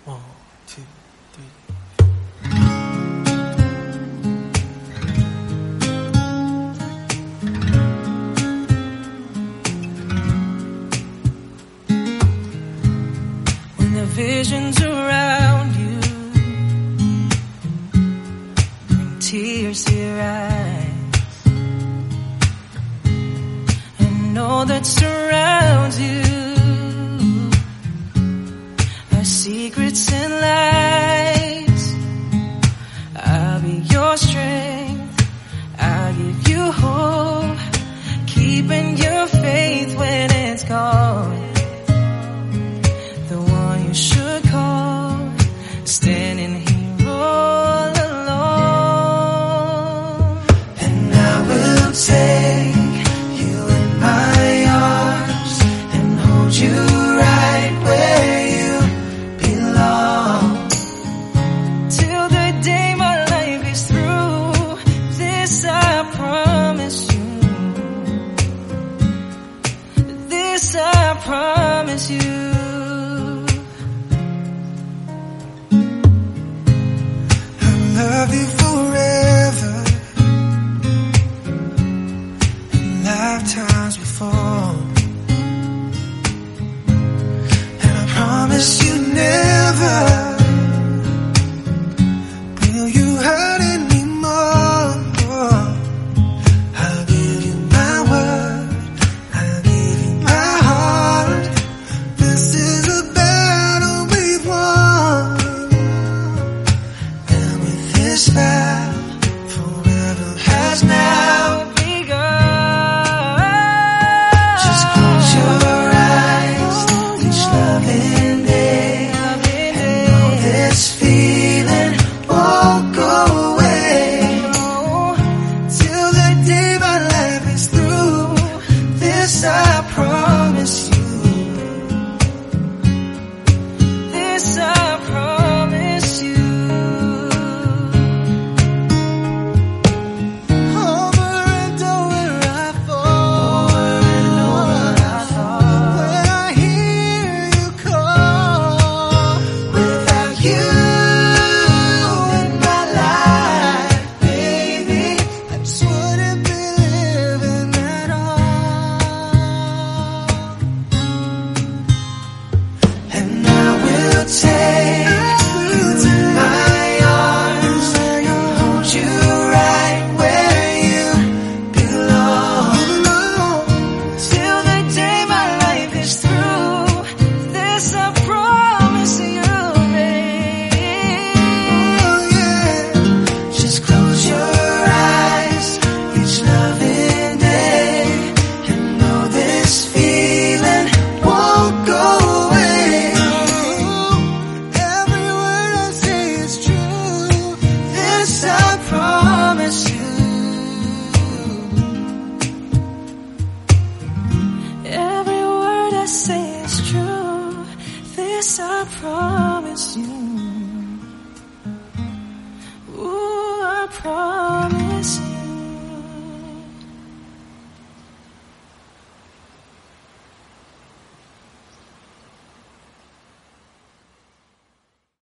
1, 2, 3. When the visions around you bring tears to your eyes, and all that surrounds you are secrets and lies, I'll be your strength, I'll give you hope, keeping your faith when it's gone. The one you should call, standing here all alone. And I will take you in my arms and hold you right where you belong. Till the day my life is through, this I promise you. This I promise you. Love you forever, in lifetimes before, and I promise you never will you hurt anymore. I'll give you my word, I'll give you my heart. This is a battle we've won. This vow forever has now begun. Just close your eyes each loving day, and know this feeling won't go away. Till the day my life is through, this I promise you. This I promise you. This I promise you. Ooh, I promise you.